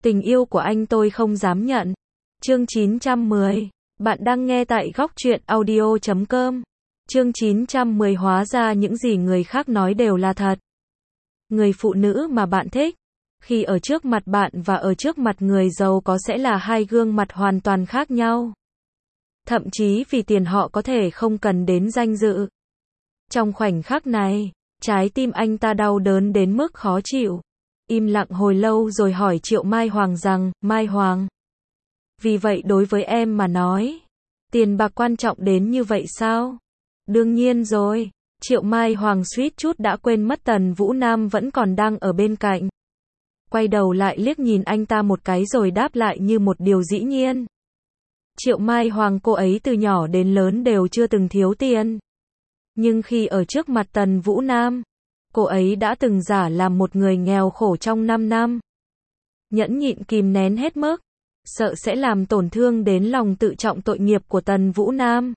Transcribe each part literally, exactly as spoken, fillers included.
Tình yêu của anh tôi không dám nhận. Chương chín trăm mười. Bạn đang nghe tại góc truyện audio chấm com. Chương chín trăm mười. Hóa ra những gì người khác nói đều là thật. Người phụ nữ mà bạn thích, khi ở trước mặt bạn và ở trước mặt người giàu có sẽ là hai gương mặt hoàn toàn khác nhau. Thậm chí vì tiền họ có thể không cần đến danh dự. Trong khoảnh khắc này, trái tim anh ta đau đớn đến mức khó chịu. Im lặng hồi lâu rồi hỏi Triệu Mai Hoàng rằng, Mai Hoàng, vì vậy đối với em mà nói, tiền bạc quan trọng đến như vậy sao? Đương nhiên rồi. Triệu Mai Hoàng suýt chút đã quên mất Tần Vũ Nam vẫn còn đang ở bên cạnh. Quay đầu lại liếc nhìn anh ta một cái rồi đáp lại như một điều dĩ nhiên. Triệu Mai Hoàng, cô ấy từ nhỏ đến lớn đều chưa từng thiếu tiền. Nhưng khi ở trước mặt Tần Vũ Nam, cô ấy đã từng giả làm một người nghèo khổ trong năm năm. Nhẫn nhịn kìm nén hết mức, sợ sẽ làm tổn thương đến lòng tự trọng tội nghiệp của Tần Vũ Nam.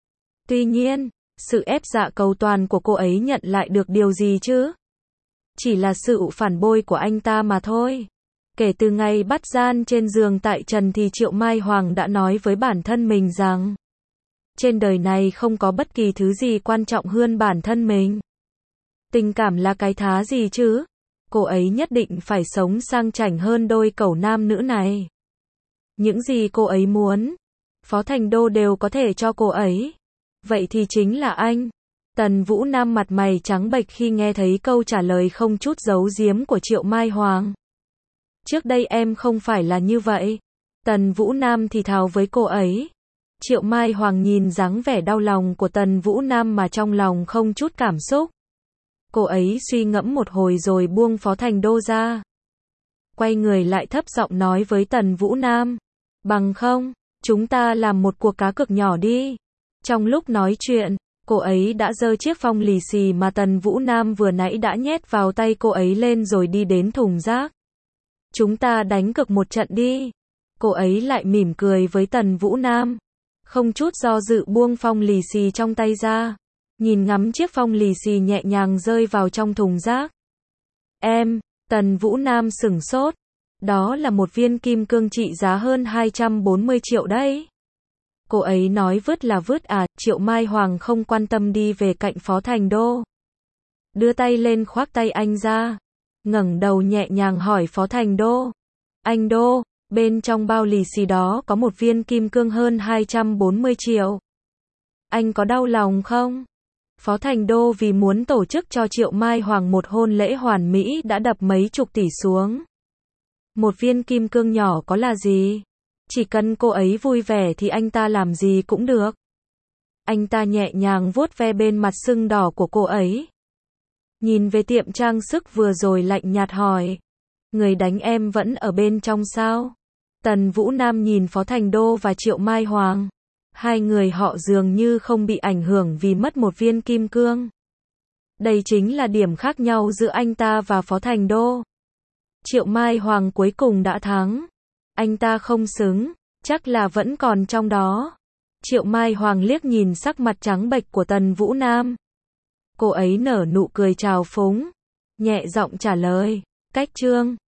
Tuy nhiên, sự ép dạ cầu toàn của cô ấy nhận lại được điều gì chứ? Chỉ là sự phản bội của anh ta mà thôi. Kể từ ngày bắt gian trên giường tại trần thì Triệu Mai Hoàng đã nói với bản thân mình rằng, trên đời này không có bất kỳ thứ gì quan trọng hơn bản thân mình. Tình cảm là cái thá gì chứ? Cô ấy nhất định phải sống sang chảnh hơn đôi cẩu nam nữ này. Những gì cô ấy muốn, Phó Thành Đô đều có thể cho cô ấy. Vậy thì chính là anh. Tần Vũ Nam mặt mày trắng bệch khi nghe thấy câu trả lời không chút giấu giếm của Triệu Mai Hoàng. Trước đây em không phải là như vậy. Tần Vũ Nam thì thào với cô ấy. Triệu Mai Hoàng nhìn dáng vẻ đau lòng của Tần Vũ Nam mà trong lòng không chút cảm xúc. Cô ấy suy ngẫm một hồi rồi buông Phó Thành Đô ra. Quay người lại thấp giọng nói với Tần Vũ Nam. Bằng không, chúng ta làm một cuộc cá cược nhỏ đi. Trong lúc nói chuyện, cô ấy đã giơ chiếc phong lì xì mà Tần Vũ Nam vừa nãy đã nhét vào tay cô ấy lên rồi đi đến thùng rác. Chúng ta đánh cược một trận đi. Cô ấy lại mỉm cười với Tần Vũ Nam. Không chút do dự buông phong lì xì trong tay ra. Nhìn ngắm chiếc phong lì xì nhẹ nhàng rơi vào trong thùng rác. Em, Tần Vũ Nam sửng sốt. Đó là một viên kim cương trị giá hơn hai trăm bốn mươi triệu đấy. Cô ấy nói vứt là vứt à? Triệu Mai Hoàng không quan tâm đi về cạnh Phó Thành Đô. Đưa tay lên khoác tay anh ra. Ngẩng đầu nhẹ nhàng hỏi Phó Thành Đô. Anh Đô, bên trong bao lì xì đó có một viên kim cương hơn hai trăm bốn mươi triệu. Anh có đau lòng không? Phó Thành Đô vì muốn tổ chức cho Triệu Mai Hoàng một hôn lễ hoàn mỹ đã đập mấy chục tỷ xuống. Một viên kim cương nhỏ có là gì? Chỉ cần cô ấy vui vẻ thì anh ta làm gì cũng được. Anh ta nhẹ nhàng vuốt ve bên mặt sưng đỏ của cô ấy. Nhìn về tiệm trang sức vừa rồi lạnh nhạt hỏi. Người đánh em vẫn ở bên trong sao? Tần Vũ Nam nhìn Phó Thành Đô và Triệu Mai Hoàng. Hai người họ dường như không bị ảnh hưởng vì mất một viên kim cương. Đây chính là điểm khác nhau giữa anh ta và Phó Thành Đô. Triệu Mai Hoàng cuối cùng đã thắng. Anh ta không xứng, chắc là vẫn còn trong đó. Triệu Mai Hoàng liếc nhìn sắc mặt trắng bệch của Tần Vũ Nam. Cô ấy nở nụ cười trào phúng, nhẹ giọng trả lời, cách chương.